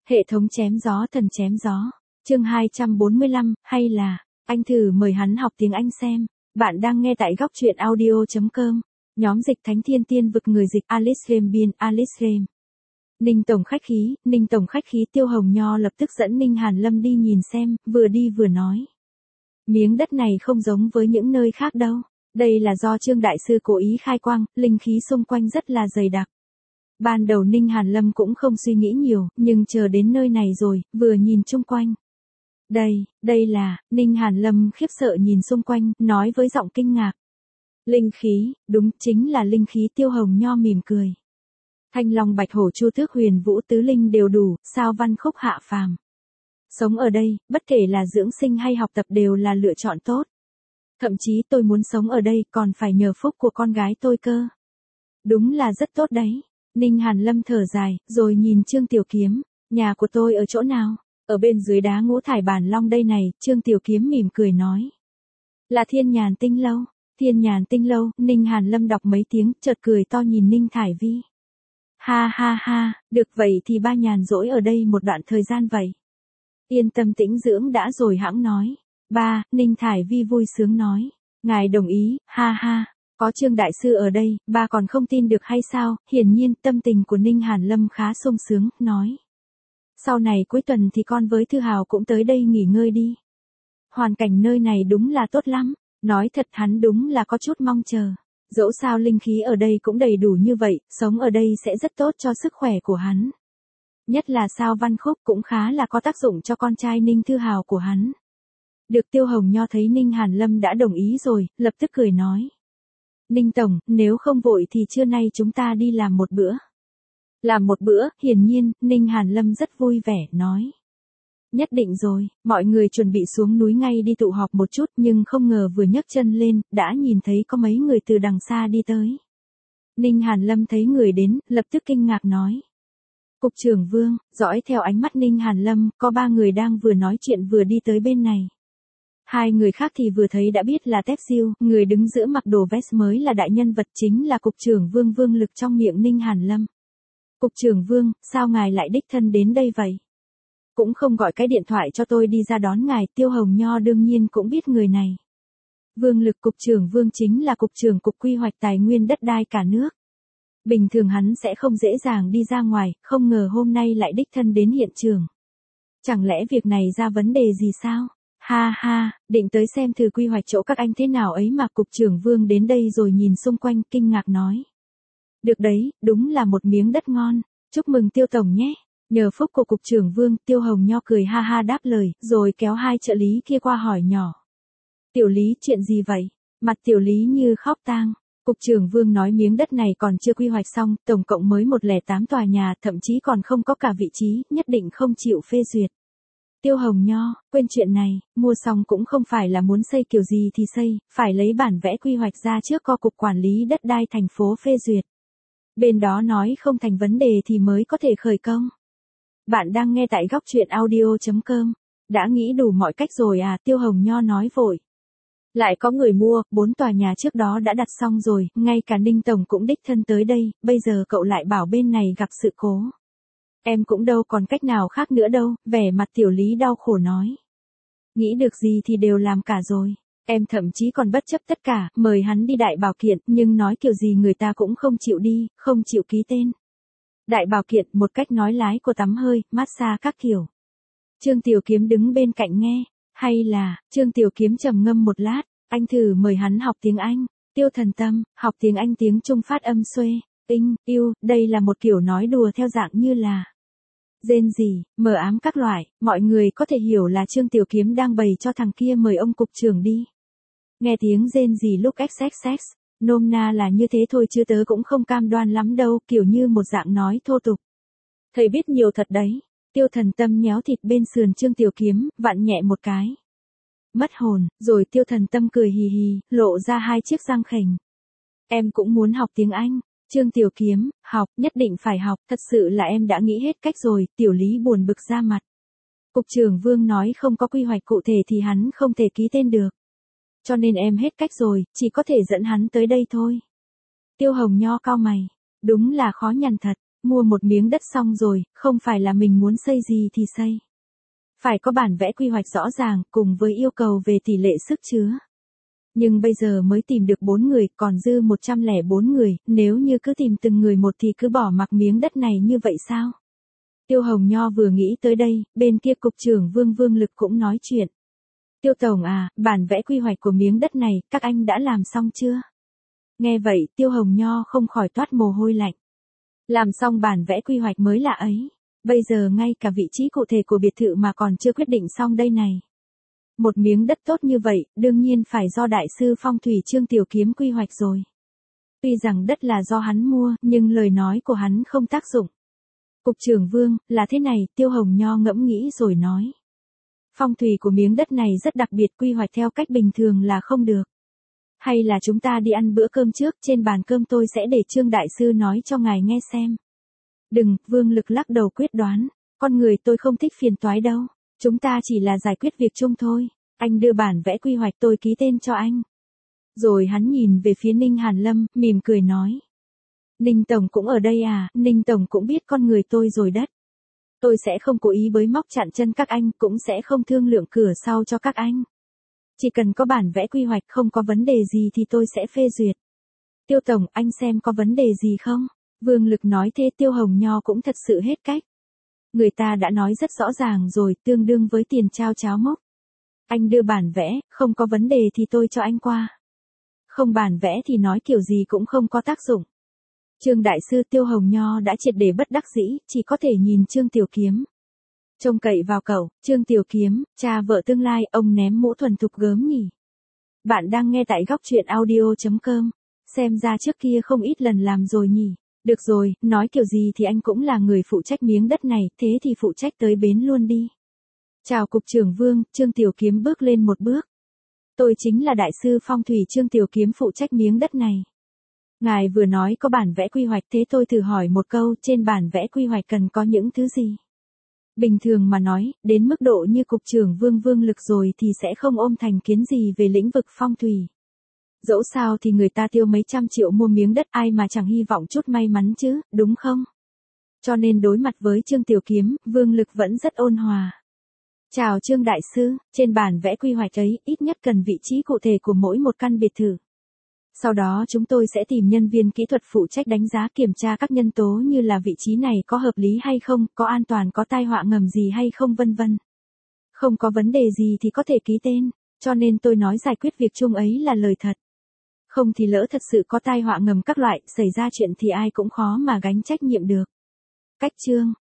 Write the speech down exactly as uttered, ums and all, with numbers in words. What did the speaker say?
Hệ thống chém gió thần chém gió. Chương hai trăm bốn mươi lăm, hay là, anh thử mời hắn học tiếng Anh xem. Bạn đang nghe tại góc truyện audio chấm com. Nhóm dịch Thánh Thiên Tiên vực người dịch Alice Rem biên Alice Rem. Ninh Tổng khách khí, Ninh Tổng khách khí Tiêu Hồng Nho lập tức dẫn Ninh Hàn Lâm đi nhìn xem, vừa đi vừa nói. Miếng đất này không giống với những nơi khác đâu. Đây là do Trương Đại Sư cố ý khai quang, linh khí xung quanh rất là dày đặc. Ban đầu Ninh Hàn Lâm cũng không suy nghĩ nhiều, nhưng chờ đến nơi này rồi, vừa nhìn chung quanh. Đây, đây là, Ninh Hàn Lâm khiếp sợ nhìn xung quanh, nói với giọng kinh ngạc. Linh khí, đúng chính là linh khí. Tiêu Hồng Nho mỉm cười. Thanh Long Bạch Hổ Chu Tước Huyền Vũ Tứ Linh đều đủ, sao văn khúc hạ phàm. Sống ở đây, bất kể là dưỡng sinh hay học tập đều là lựa chọn tốt. Thậm chí tôi muốn sống ở đây còn phải nhờ phúc của con gái tôi cơ. Đúng là rất tốt đấy. Ninh Hàn Lâm thở dài, rồi nhìn Trương Tiểu Kiếm. Nhà của tôi ở chỗ nào? Ở bên dưới đá ngũ thải bản long đây này. Trương Tiểu Kiếm mỉm cười nói. Là Thiên Nhàn Tinh Lâu. Thiên Nhàn Tinh Lâu. Ninh Hàn Lâm đọc mấy tiếng, chợt cười to nhìn Ninh Thải Vi. Ha ha ha, được vậy thì ba nhàn rỗi ở đây một đoạn thời gian vậy. Yên tâm tĩnh dưỡng đã rồi hãng nói. Ba, Ninh Thải Vi vui sướng nói. Ngài đồng ý, ha ha. Có Trương Đại Sư ở đây, ba còn không tin được hay sao? Hiển nhiên tâm tình của Ninh Hàn Lâm khá sung sướng, nói. Sau này cuối tuần thì con với Thư Hào cũng tới đây nghỉ ngơi đi. Hoàn cảnh nơi này đúng là tốt lắm. Nói thật hắn đúng là có chút mong chờ. Dẫu sao linh khí ở đây cũng đầy đủ như vậy, sống ở đây sẽ rất tốt cho sức khỏe của hắn. Nhất là sao văn khúc cũng khá là có tác dụng cho con trai Ninh Thư Hào của hắn. Được Tiêu Hồng Nho thấy Ninh Hàn Lâm đã đồng ý rồi, lập tức cười nói. Ninh Tổng, nếu không vội thì trưa nay chúng ta đi làm một bữa. Làm một bữa, hiển nhiên, Ninh Hàn Lâm rất vui vẻ, nói. Nhất định rồi, mọi người chuẩn bị xuống núi ngay đi tụ họp một chút nhưng không ngờ vừa nhấc chân lên, đã nhìn thấy có mấy người từ đằng xa đi tới. Ninh Hàn Lâm thấy người đến, lập tức kinh ngạc nói. Cục trưởng Vương, dõi theo ánh mắt Ninh Hàn Lâm, có ba người đang vừa nói chuyện vừa đi tới bên này. Hai người khác thì vừa thấy đã biết là Tép Siêu, người đứng giữa mặc đồ vest mới là đại nhân vật chính là Cục trưởng Vương Vương Lực trong miệng Ninh Hàn Lâm. Cục trưởng Vương, sao ngài lại đích thân đến đây vậy? Cũng không gọi cái điện thoại cho tôi đi ra đón ngài. Tiêu Hồng Nho đương nhiên cũng biết người này. Vương Lực Cục trưởng Vương chính là Cục trưởng Cục Quy hoạch Tài nguyên đất đai cả nước. Bình thường hắn sẽ không dễ dàng đi ra ngoài, không ngờ hôm nay lại đích thân đến hiện trường. Chẳng lẽ việc này ra vấn đề gì sao? Ha ha, định tới xem thử quy hoạch chỗ các anh thế nào ấy mà. Cục trưởng Vương đến đây rồi nhìn xung quanh kinh ngạc nói. Được đấy, đúng là một miếng đất ngon. Chúc mừng Tiêu Tổng nhé. Nhờ phúc của Cục trưởng Vương, Tiêu Hồng Nho cười ha ha đáp lời, rồi kéo hai trợ lý kia qua hỏi nhỏ. Tiểu Lý, chuyện gì vậy? Mặt Tiểu Lý như khóc tang. Cục trưởng Vương nói miếng đất này còn chưa quy hoạch xong, tổng cộng mới một lẻ tám tòa nhà, thậm chí còn không có cả vị trí, nhất định không chịu phê duyệt. Tiêu Hồng Nho, quên chuyện này, mua xong cũng không phải là muốn xây kiểu gì thì xây, phải lấy bản vẽ quy hoạch ra trước co Cục Quản lý Đất đai thành phố phê duyệt. Bên đó nói không thành vấn đề thì mới có thể khởi công. Bạn đang nghe tại góc truyện audio chấm com. Đã nghĩ đủ mọi cách rồi à? Tiêu Hồng Nho nói vội. Lại có người mua, bốn tòa nhà trước đó đã đặt xong rồi, ngay cả Ninh Tổng cũng đích thân tới đây, bây giờ cậu lại bảo bên này gặp sự cố. Em cũng đâu còn cách nào khác nữa đâu, vẻ mặt Tiểu Lý đau khổ nói. Nghĩ được gì thì đều làm cả rồi. Em thậm chí còn bất chấp tất cả, mời hắn đi đại bảo kiện, nhưng nói kiểu gì người ta cũng không chịu đi, không chịu ký tên. Đại bảo kiện, một cách nói lái của tắm hơi, massage các kiểu. Trương Tiểu Kiếm đứng bên cạnh nghe, hay là, Trương Tiểu Kiếm trầm ngâm một lát, anh thử mời hắn học tiếng Anh. Tiêu Thần Tâm, học tiếng Anh tiếng Trung phát âm xuê, tinh, yêu, đây là một kiểu nói đùa theo dạng như là rên rỉ, mờ ám các loại, mọi người có thể hiểu là Trương Tiểu Kiếm đang bày cho thằng kia mời ông cục trưởng đi. Nghe tiếng rên rỉ lúc xx xx. Nôm na là như thế thôi chứ tớ cũng không cam đoan lắm đâu, kiểu như một dạng nói thô tục. Thầy biết nhiều thật đấy. Tiêu Thần Tâm nhéo thịt bên sườn Trương Tiểu Kiếm, vặn nhẹ một cái. Mất hồn, rồi Tiêu Thần Tâm cười hì hì, lộ ra hai chiếc răng khểnh. Em cũng muốn học tiếng Anh. Trương Tiểu Kiếm, học, nhất định phải học, thật sự là em đã nghĩ hết cách rồi. Tiểu Lý buồn bực ra mặt. Cục trưởng Vương nói không có quy hoạch cụ thể thì hắn không thể ký tên được. Cho nên em hết cách rồi, chỉ có thể dẫn hắn tới đây thôi. Tiêu Hồng Nho cau mày. Đúng là khó nhằn thật. mua một miếng đất xong rồi, không phải là mình muốn xây gì thì xây. Phải có bản vẽ quy hoạch rõ ràng, cùng với yêu cầu về tỷ lệ sức chứa. Nhưng bây giờ mới tìm được bốn người, còn dư một trăm lẻ bốn người, nếu như cứ tìm từng người một thì cứ bỏ mặc miếng đất này như vậy sao? Tiêu Hồng Nho vừa nghĩ tới đây, bên kia cục trưởng Vương Vương Lực cũng nói chuyện. Tiêu Tổng à, bản vẽ quy hoạch của miếng đất này, các anh đã làm xong chưa? Nghe vậy, Tiêu Hồng Nho không khỏi toát mồ hôi lạnh. Làm xong bản vẽ quy hoạch mới lạ ấy. Bây giờ ngay cả vị trí cụ thể của biệt thự mà còn chưa quyết định xong đây này. Một miếng đất tốt như vậy, đương nhiên phải do đại sư phong thủy Trương Tiểu Kiếm quy hoạch rồi. Tuy rằng đất là do hắn mua, nhưng lời nói của hắn không tác dụng. Cục trưởng Vương, là thế này, Tiêu Hồng Nho ngẫm nghĩ rồi nói. Phong thủy của miếng đất này rất đặc biệt, quy hoạch theo cách bình thường là không được. Hay là chúng ta đi ăn bữa cơm trước, trên bàn cơm tôi sẽ để Trương Đại Sư nói cho ngài nghe xem. Đừng, Vương Lực lắc đầu quyết đoán, con người tôi không thích phiền toái đâu, chúng ta chỉ là giải quyết việc chung thôi, anh đưa bản vẽ quy hoạch tôi ký tên cho anh. Rồi hắn nhìn về phía Ninh Hàn Lâm, mỉm cười nói. Ninh Tổng cũng ở đây à, Ninh Tổng cũng biết con người tôi rồi đất. Tôi sẽ không cố ý bới móc chặn chân các anh, cũng sẽ không thương lượng cửa sau cho các anh. Chỉ cần có bản vẽ quy hoạch không có vấn đề gì thì tôi sẽ phê duyệt. Tiêu Tổng, anh xem có vấn đề gì không? Vương Lực nói thế Tiêu Hồng Nho cũng thật sự hết cách. Người ta đã nói rất rõ ràng rồi, tương đương với tiền trao cháo mốc. Anh đưa bản vẽ, không có vấn đề thì tôi cho anh qua. Không bản vẽ thì nói kiểu gì cũng không có tác dụng. Trương Đại Sư Tiêu Hồng Nho đã triệt để bất đắc dĩ, chỉ có thể nhìn Trương Tiểu Kiếm. Trông cậy vào cậu, Trương Tiểu Kiếm, cha vợ tương lai, ông ném mũ thuần thục gớm nhỉ. Bạn đang nghe tại góc truyện audio chấm com, xem ra trước kia không ít lần làm rồi nhỉ. Được rồi, nói kiểu gì thì anh cũng là người phụ trách miếng đất này, thế thì phụ trách tới bến luôn đi. Chào Cục trưởng Vương, Trương Tiểu Kiếm bước lên một bước. Tôi chính là Đại sư Phong thủy Trương Tiểu Kiếm phụ trách miếng đất này. Ngài vừa nói có bản vẽ quy hoạch, thế tôi thử hỏi một câu, trên bản vẽ quy hoạch cần có những thứ gì? Bình thường mà nói, đến mức độ như Cục trưởng Vương Vương Lực rồi thì sẽ không ôm thành kiến gì về lĩnh vực phong thủy. Dẫu sao thì người ta tiêu mấy trăm triệu mua miếng đất, ai mà chẳng hy vọng chút may mắn chứ, đúng không? Cho nên đối mặt với Trương Tiểu Kiếm, Vương Lực vẫn rất ôn hòa. Chào Trương Đại Sư, trên bản vẽ quy hoạch ấy, ít nhất cần vị trí cụ thể của mỗi một căn biệt thự. Sau đó chúng tôi sẽ tìm nhân viên kỹ thuật phụ trách đánh giá kiểm tra các nhân tố như là vị trí này có hợp lý hay không, có an toàn, có tai họa ngầm gì hay không vân vân. Không có vấn đề gì thì có thể ký tên, cho nên tôi nói giải quyết việc chung ấy là lời thật. Không thì lỡ thật sự có tai họa ngầm các loại, xảy ra chuyện thì ai cũng khó mà gánh trách nhiệm được. Cách chương